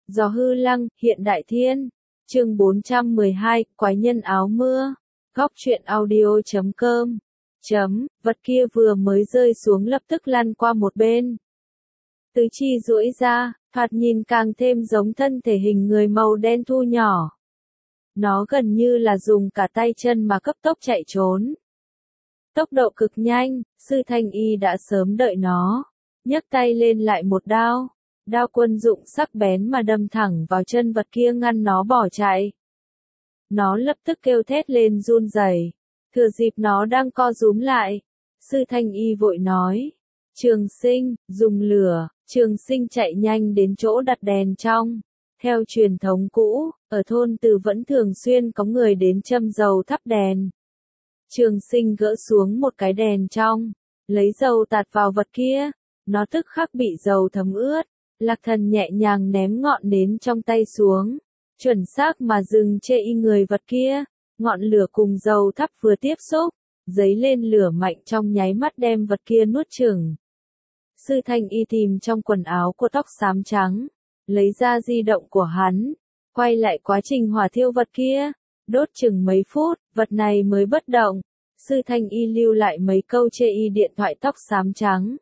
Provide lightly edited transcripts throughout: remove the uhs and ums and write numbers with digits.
Gió hư lăng, hiện đại thiên. Chương 412, quái nhân áo mưa. Góc truyện audio.com. Vật kia vừa mới rơi xuống lập tức lăn qua một bên. Tứ chi duỗi ra, thoạt nhìn càng thêm giống thân thể hình người màu đen thu nhỏ. Nó gần như là dùng cả tay chân mà cấp tốc chạy trốn. Tốc độ cực nhanh, Sư Thanh Y đã sớm đợi nó, nhấc tay lên lại một đao. Đao quân dụng sắc bén mà đâm thẳng vào chân vật kia ngăn nó bỏ chạy. Nó lập tức kêu thét lên run rẩy. Thừa dịp nó đang co rúm lại, Sư Thanh Y vội nói: Trường Sinh, dùng lửa. Trường Sinh chạy nhanh đến chỗ đặt đèn trong. Theo truyền thống cũ, ở thôn Từ vẫn thường xuyên có người đến châm dầu thắp đèn. Trường Sinh gỡ xuống một cái đèn trong, lấy dầu tạt vào vật kia, nó tức khắc bị dầu thấm ướt. Lạc Thần nhẹ nhàng ném ngọn nến trong tay xuống, chuẩn xác mà dừng trên người vật kia. Ngọn lửa cùng dầu thắp vừa tiếp xúc, giấy lên lửa mạnh trong nháy mắt đem vật kia nuốt chửng. Sư Thanh Y tìm trong quần áo của tóc xám trắng, lấy ra di động của hắn, quay lại quá trình hỏa thiêu vật kia, đốt chừng mấy phút, vật này mới bất động. Sư Thanh Y lưu lại mấy câu chê y điện thoại tóc xám trắng.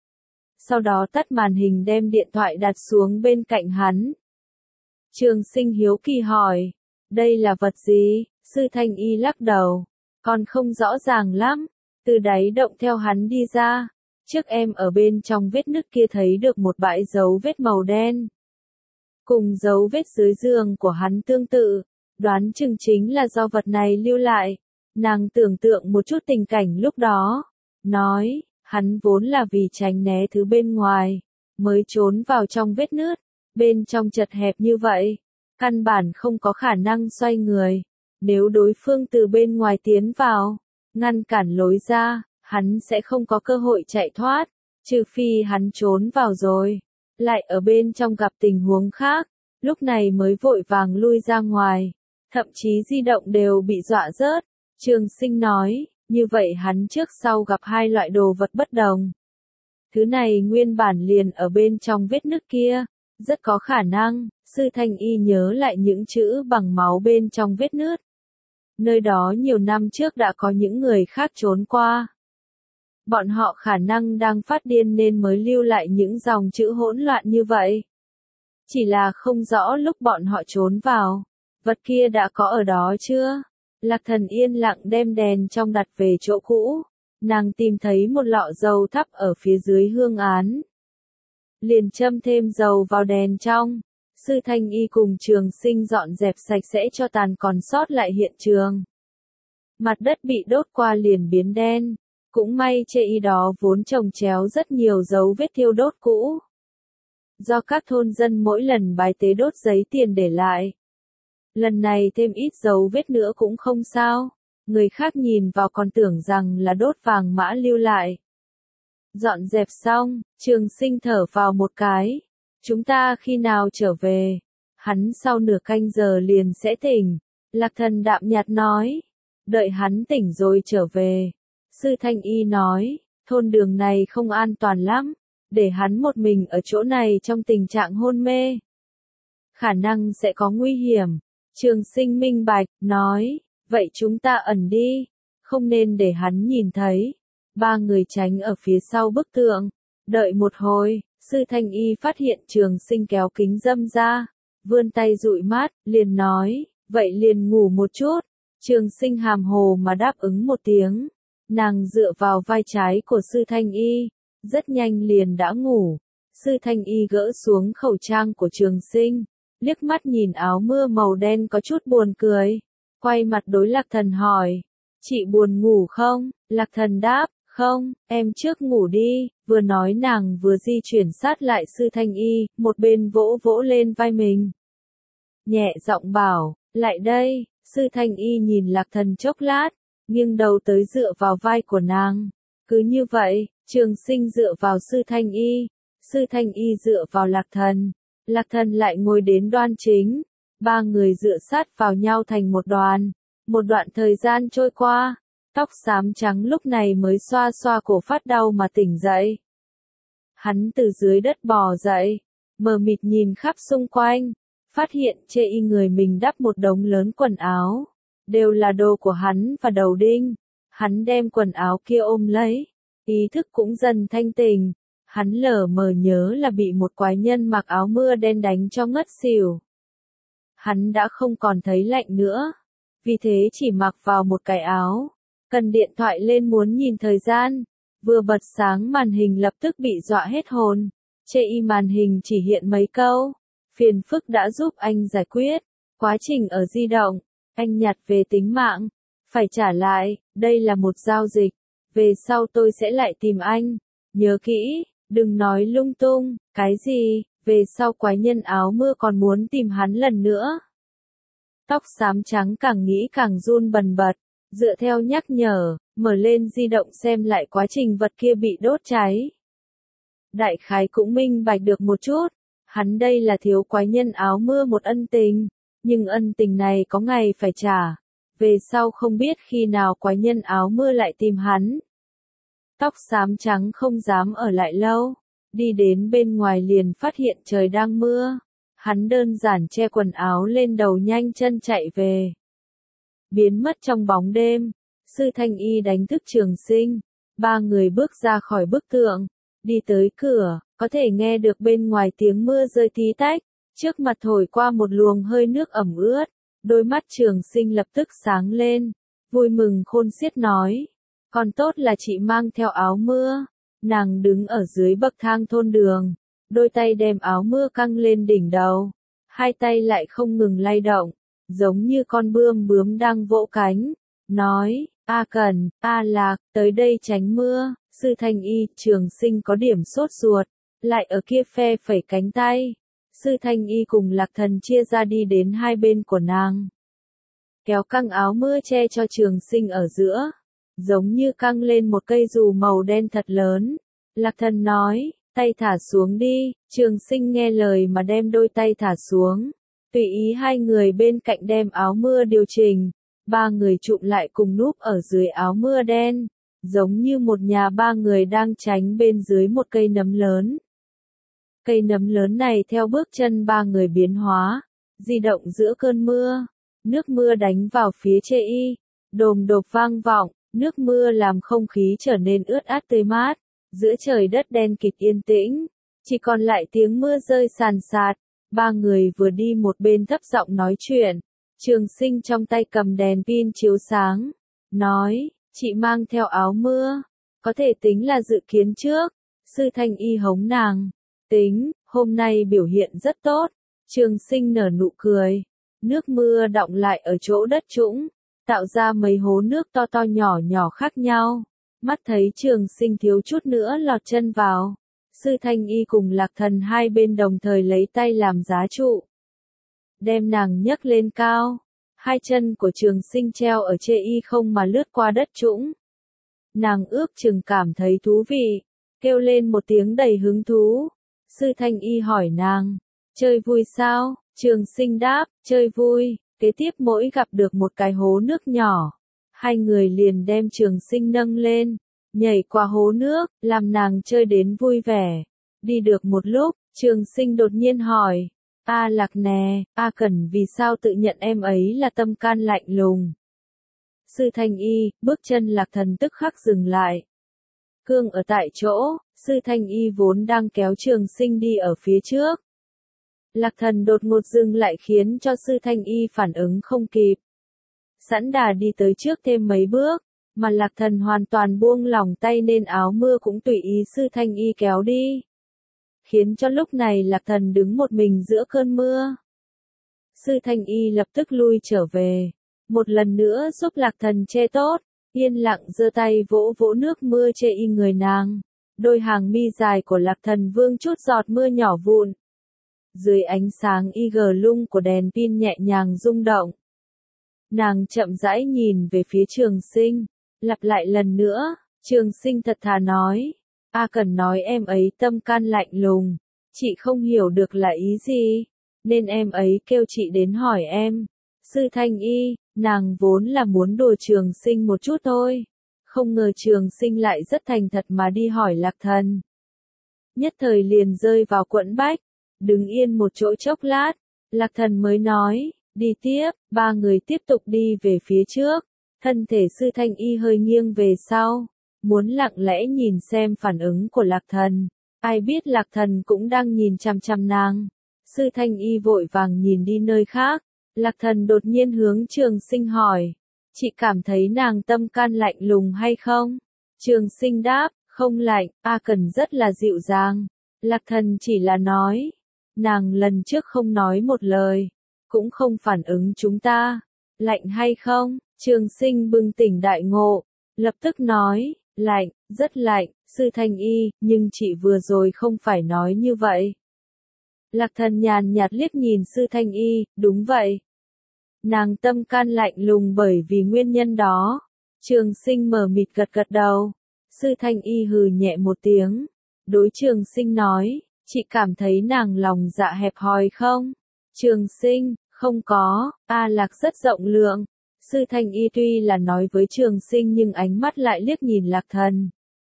Sau đó tắt màn hình đem điện thoại đặt xuống bên cạnh hắn. Trường Sinh hiếu kỳ hỏi, đây là vật gì? Sư Thanh Y lắc đầu, còn không rõ ràng lắm. Từ đáy động theo hắn đi ra, trước em ở bên trong vết nứt kia thấy được một bãi dấu vết màu đen. Cùng dấu vết dưới giường của hắn tương tự, đoán chừng chính là do vật này lưu lại. Nàng tưởng tượng một chút tình cảnh lúc đó, nói, hắn vốn là vì tránh né thứ bên ngoài, mới trốn vào trong vết nứt, bên trong chật hẹp như vậy, căn bản không có khả năng xoay người. Nếu đối phương từ bên ngoài tiến vào, ngăn cản lối ra, hắn sẽ không có cơ hội chạy thoát, trừ phi hắn trốn vào rồi, lại ở bên trong gặp tình huống khác, lúc này mới vội vàng lui ra ngoài, thậm chí di động đều bị dọa rớt. Trường Sinh nói, như vậy hắn trước sau gặp hai loại đồ vật bất đồng. Thứ này nguyên bản liền ở bên trong vết nứt kia, rất có khả năng, Sư Thanh Y nhớ lại những chữ bằng máu bên trong vết nứt. Nơi đó nhiều năm trước đã có những người khác trốn qua. Bọn họ khả năng đang phát điên nên mới lưu lại những dòng chữ hỗn loạn như vậy. Chỉ là không rõ lúc bọn họ trốn vào, vật kia đã có ở đó chưa? Lạc Thần yên lặng đem đèn trong đặt về chỗ cũ. Nàng tìm thấy một lọ dầu thắp ở phía dưới hương án. Liền châm thêm dầu vào đèn trong. Sư Thanh Y cùng Trường Sinh dọn dẹp sạch sẽ cho tàn còn sót lại hiện trường. Mặt đất bị đốt qua liền biến đen. Cũng may chê y đó vốn chồng chéo rất nhiều dấu vết thiêu đốt cũ. Do các thôn dân mỗi lần bái tế đốt giấy tiền để lại. Lần này thêm ít dấu vết nữa cũng không sao. Người khác nhìn vào còn tưởng rằng là đốt vàng mã lưu lại. Dọn dẹp xong, Trường Sinh thở vào một cái. Chúng ta khi nào trở về? Hắn sau nửa canh giờ liền sẽ tỉnh. Lạc Thần đạm nhạt nói. Đợi hắn tỉnh rồi trở về. Sư Thanh Y nói, thôn đường này không an toàn lắm. Để hắn một mình ở chỗ này trong tình trạng hôn mê. Khả năng sẽ có nguy hiểm. Trường Sinh minh bạch, nói, vậy chúng ta ẩn đi. Không nên để hắn nhìn thấy. Ba người tránh ở phía sau bức tượng. Đợi một hồi. Sư Thanh Y phát hiện Trường Sinh kéo kính dâm ra, vươn tay dụi mắt, liền nói, vậy liền ngủ một chút. Trường Sinh hàm hồ mà đáp ứng một tiếng. Nàng dựa vào vai trái của Sư Thanh Y, rất nhanh liền đã ngủ. Sư Thanh Y gỡ xuống khẩu trang của Trường Sinh, liếc mắt nhìn áo mưa màu đen có chút buồn cười, quay mặt đối Lạc Thần hỏi, chị buồn ngủ không? Lạc Thần đáp, không, em trước ngủ đi. Vừa nói nàng vừa di chuyển sát lại Sư Thanh Y, một bên vỗ vỗ lên vai mình. Nhẹ giọng bảo, lại đây. Sư Thanh Y nhìn Lạc Thần chốc lát, nghiêng đầu tới dựa vào vai của nàng. Cứ như vậy, Trường Sinh dựa vào Sư Thanh Y, Sư Thanh Y dựa vào Lạc Thần. Lạc Thần lại ngồi đến đoan chính. Ba người dựa sát vào nhau thành một đoàn. Một đoạn thời gian trôi qua. Tóc xám trắng lúc này mới xoa xoa cổ phát đau mà tỉnh dậy. Hắn từ dưới đất bò dậy, mờ mịt nhìn khắp xung quanh, phát hiện chê y người mình đắp một đống lớn quần áo, đều là đồ của hắn và đầu đinh. Hắn đem quần áo kia ôm lấy, ý thức cũng dần thanh tỉnh, hắn lờ mờ nhớ là bị một quái nhân mặc áo mưa đen đánh cho ngất xỉu. Hắn đã không còn thấy lạnh nữa, vì thế chỉ mặc vào một cái áo, cần điện thoại lên muốn nhìn thời gian, vừa bật sáng màn hình lập tức bị dọa hết hồn, chê y màn hình chỉ hiện mấy câu, phiền phức đã giúp anh giải quyết, quá trình ở di động, anh nhặt về tính mạng, phải trả lại, đây là một giao dịch, về sau tôi sẽ lại tìm anh, nhớ kỹ, đừng nói lung tung, cái gì, về sau quái nhân áo mưa còn muốn tìm hắn lần nữa. Tóc xám trắng càng nghĩ càng run bần bật, dựa theo nhắc nhở, mở lên di động xem lại quá trình vật kia bị đốt cháy. Đại khái cũng minh bạch được một chút, hắn đây là thiếu quái nhân áo mưa một ân tình, nhưng ân tình này có ngày phải trả, về sau không biết khi nào quái nhân áo mưa lại tìm hắn. Tóc xám trắng không dám ở lại lâu, đi đến bên ngoài liền phát hiện trời đang mưa, hắn đơn giản che quần áo lên đầu nhanh chân chạy về. Biến mất trong bóng đêm, Sư Thanh Y đánh thức Trường Sinh, ba người bước ra khỏi bức tượng, đi tới cửa, có thể nghe được bên ngoài tiếng mưa rơi tí tách, trước mặt thổi qua một luồng hơi nước ẩm ướt, đôi mắt Trường Sinh lập tức sáng lên, vui mừng khôn xiết nói, còn tốt là chị mang theo áo mưa. Nàng đứng ở dưới bậc thang thôn đường, đôi tay đem áo mưa căng lên đỉnh đầu, hai tay lại không ngừng lay động, giống như con bướm đang vỗ cánh, nói, A Cần, A Lạc, tới đây tránh mưa. Sư Thanh Y, Trường Sinh có điểm sốt ruột, lại ở kia phe phẩy cánh tay. Sư Thanh Y cùng Lạc Thần chia ra đi đến hai bên của nàng, kéo căng áo mưa che cho Trường Sinh ở giữa, giống như căng lên một cây dù màu đen thật lớn. Lạc Thần nói, tay thả xuống đi, Trường Sinh nghe lời mà đem đôi tay thả xuống, tùy ý hai người bên cạnh đem áo mưa điều chỉnh, ba người chụm lại cùng núp ở dưới áo mưa đen, giống như một nhà ba người đang tránh bên dưới một cây nấm lớn. Cây nấm lớn này theo bước chân ba người biến hóa, di động giữa cơn mưa, nước mưa đánh vào phía chê y, đồm đột vang vọng. Nước mưa làm không khí trở nên ướt át tươi mát, giữa trời đất đen kịt yên tĩnh, chỉ còn lại tiếng mưa rơi sàn sạt, ba người vừa đi một bên thấp giọng nói chuyện, Trường Sinh trong tay cầm đèn pin chiếu sáng, nói, chị mang theo áo mưa, có thể tính là dự kiến trước, Sư Thanh Y hống nàng, tính, hôm nay biểu hiện rất tốt, Trường Sinh nở nụ cười, nước mưa đọng lại ở chỗ đất trũng, tạo ra mấy hố nước to to nhỏ nhỏ khác nhau. Mắt thấy Trường Sinh thiếu chút nữa lọt chân vào. Sư Thanh Y cùng Lạc Thần hai bên đồng thời lấy tay làm giá trụ, đem nàng nhấc lên cao. Hai chân của Trường Sinh treo ở chê y không mà lướt qua đất trũng. Nàng ước chừng cảm thấy thú vị, kêu lên một tiếng đầy hứng thú. Sư Thanh Y hỏi nàng, chơi vui sao? Trường Sinh đáp, chơi vui. Kế tiếp mỗi gặp được một cái hố nước nhỏ, hai người liền đem Trường Sinh nâng lên, nhảy qua hố nước, làm nàng chơi đến vui vẻ. Đi được một lúc, Trường Sinh đột nhiên hỏi, A Lạc nè, A Cẩn vì sao tự nhận em ấy là tâm can lạnh lùng? Sư Thanh Y, bước chân Lạc Thần tức khắc dừng lại. Cương ở tại chỗ, Sư Thanh Y vốn đang kéo Trường Sinh đi ở phía trước. Lạc Thần đột ngột dừng lại khiến cho Sư Thanh Y phản ứng không kịp. Sẵn đà đi tới trước thêm mấy bước, mà Lạc Thần hoàn toàn buông lỏng tay nên áo mưa cũng tùy ý Sư Thanh Y kéo đi. Khiến cho lúc này Lạc Thần đứng một mình giữa cơn mưa. Sư Thanh Y lập tức lui trở về, một lần nữa giúp Lạc Thần che tốt, yên lặng giơ tay vỗ vỗ nước mưa che y người nàng. Đôi hàng mi dài của Lạc Thần vương chút giọt mưa nhỏ vụn. Dưới ánh sáng IG lung của đèn pin nhẹ nhàng rung động. Nàng chậm rãi nhìn về phía Trường Sinh, lặp lại lần nữa, Trường Sinh thật thà nói, A Cần nói em ấy tâm can lạnh lùng, chị không hiểu được là ý gì, nên em ấy kêu chị đến hỏi em. Sư Thanh Y, nàng vốn là muốn đùa Trường Sinh một chút thôi, không ngờ Trường Sinh lại rất thành thật mà đi hỏi Lạc Thần. Nhất thời liền rơi vào quẫn bách. Đứng yên một chỗ chốc lát, Lạc Thần mới nói, đi tiếp, ba người tiếp tục đi về phía trước, thân thể Sư Thanh Y hơi nghiêng về sau, muốn lặng lẽ nhìn xem phản ứng của Lạc Thần, ai biết Lạc Thần cũng đang nhìn chằm chằm nàng. Sư Thanh Y vội vàng nhìn đi nơi khác, Lạc Thần đột nhiên hướng Trường Sinh hỏi, chị cảm thấy nàng tâm can lạnh lùng hay không? Trường Sinh đáp, không lạnh, A Cần rất là dịu dàng. Lạc Thần chỉ là nói, nàng lần trước không nói một lời, cũng không phản ứng chúng ta, lạnh hay không? Trường Sinh bừng tỉnh đại ngộ, lập tức nói, lạnh, rất lạnh, Sư Thanh Y, nhưng chị vừa rồi không phải nói như vậy. Lạc Thần nhàn nhạt liếc nhìn Sư Thanh Y, đúng vậy. Nàng tâm can lạnh lùng bởi vì nguyên nhân đó. Trường Sinh mờ mịt gật gật đầu. Sư Thanh Y hừ nhẹ một tiếng. Đối Trường Sinh nói, chị cảm thấy nàng lòng dạ hẹp hòi không? Trường Sinh, không có, A Lạc rất rộng lượng. Sư Thanh Y tuy là nói với Trường Sinh nhưng ánh mắt lại liếc nhìn Lạc Thần.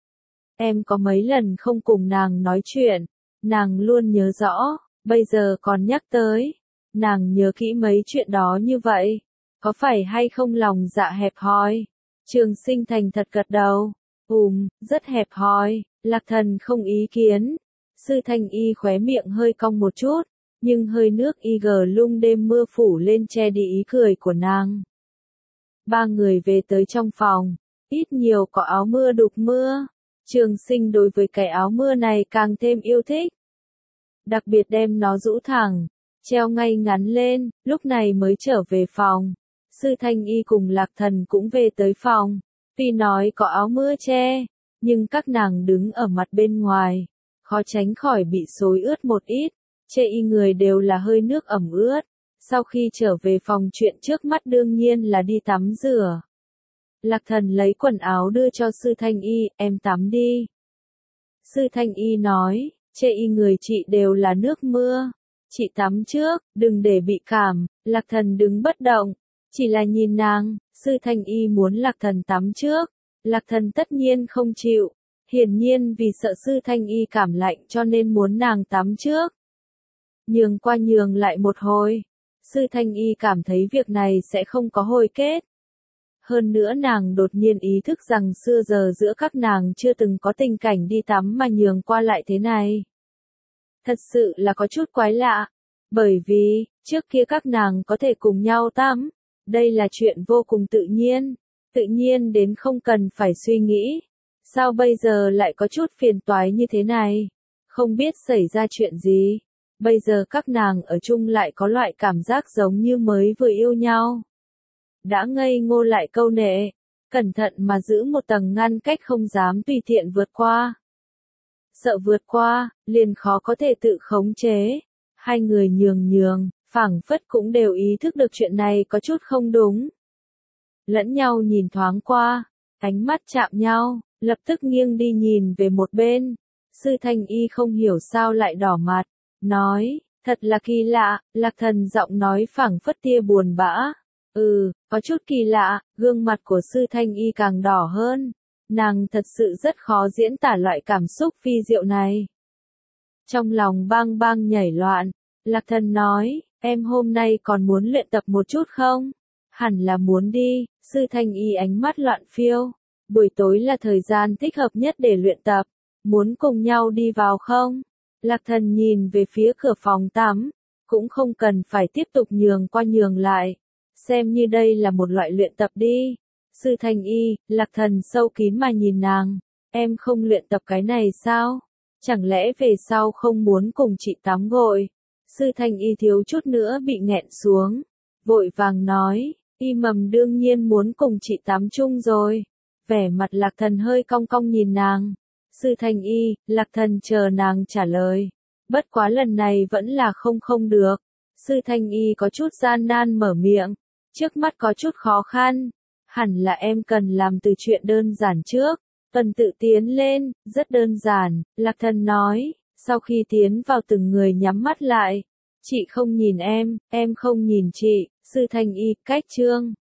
Em có mấy lần không cùng nàng nói chuyện, nàng luôn nhớ rõ, bây giờ còn nhắc tới. Nàng nhớ kỹ mấy chuyện đó như vậy, có phải hay không lòng dạ hẹp hòi? Trường Sinh thành thật gật đầu, rất hẹp hòi, Lạc Thần không ý kiến. Sư Thanh Y khóe miệng hơi cong một chút, nhưng hơi nước IG lung đêm mưa phủ lên che đi ý cười của nàng. Ba người về tới trong phòng, ít nhiều có áo mưa đục mưa. Trường Sinh đối với cái áo mưa này càng thêm yêu thích. Đặc biệt đem nó rũ thẳng, treo ngay ngắn lên, lúc này mới trở về phòng. Sư Thanh Y cùng Lạc Thần cũng về tới phòng. Tuy nói có áo mưa che, nhưng các nàng đứng ở mặt bên ngoài, khó tránh khỏi bị xối ướt một ít. Chê y người đều là hơi nước ẩm ướt. Sau khi trở về phòng chuyện trước mắt đương nhiên là đi tắm rửa. Lạc Thần lấy quần áo đưa cho Sư Thanh Y, em tắm đi. Sư Thanh Y nói, chê y người chị đều là nước mưa. Chị tắm trước, đừng để bị cảm. Lạc Thần đứng bất động, chỉ là nhìn nàng. Sư Thanh Y muốn Lạc Thần tắm trước. Lạc Thần tất nhiên không chịu. Hiển nhiên vì sợ Sư Thanh Y cảm lạnh cho nên muốn nàng tắm trước. Nhường qua nhường lại một hồi. Sư Thanh Y cảm thấy việc này sẽ không có hồi kết. Hơn nữa nàng đột nhiên ý thức rằng xưa giờ giữa các nàng chưa từng có tình cảnh đi tắm mà nhường qua lại thế này. Thật sự là có chút quái lạ. Bởi vì, trước kia các nàng có thể cùng nhau tắm. Đây là chuyện vô cùng tự nhiên đến không cần phải suy nghĩ. Sao bây giờ lại có chút phiền toái như thế này? Không biết xảy ra chuyện gì. Bây giờ các nàng ở chung lại có loại cảm giác giống như mới vừa yêu nhau. Đã ngây ngô lại câu nệ, cẩn thận mà giữ một tầng ngăn cách không dám tùy tiện vượt qua. Sợ vượt qua, liền khó có thể tự khống chế. Hai người nhường, phảng phất cũng đều ý thức được chuyện này có chút không đúng. Lẫn nhau nhìn thoáng qua, ánh mắt chạm nhau, lập tức nghiêng đi nhìn về một bên. Sư Thanh Y không hiểu sao lại đỏ mặt, nói, thật là kỳ lạ. Lạc Thần giọng nói phảng phất tia buồn bã. Có chút kỳ lạ, gương mặt của Sư Thanh Y càng đỏ hơn. Nàng thật sự rất khó diễn tả loại cảm xúc phi diệu này. Trong lòng bang bang nhảy loạn, Lạc Thần nói, em hôm nay còn muốn luyện tập một chút không? Hẳn là muốn đi. Sư Thanh Y ánh mắt loạn phiêu. Buổi tối là thời gian thích hợp nhất để luyện tập. Muốn cùng nhau đi vào không? Lạc Thần nhìn về phía cửa phòng tắm. Cũng không cần phải tiếp tục nhường qua nhường lại. Xem như đây là một loại luyện tập đi. Sư Thanh Y, Lạc Thần sâu kín mà nhìn nàng. Em không luyện tập cái này sao? Chẳng lẽ về sau không muốn cùng chị tắm gội? Sư Thanh Y thiếu chút nữa bị nghẹn xuống. Vội vàng nói, Y Mầm đương nhiên muốn cùng chị tắm chung rồi. Vẻ mặt Lạc Thần hơi cong cong nhìn nàng. Sư Thanh Y, Lạc Thần chờ nàng trả lời. Bất quá lần này vẫn là không được. Sư Thanh Y có chút gian nan mở miệng. Trước mắt có chút khó khăn. Hẳn là em cần làm từ chuyện đơn giản trước. Cần tự tiến lên, rất đơn giản. Lạc Thần nói, sau khi tiến vào từng người nhắm mắt lại. Chị không nhìn em không nhìn chị. Sư Thanh Y, cách chương.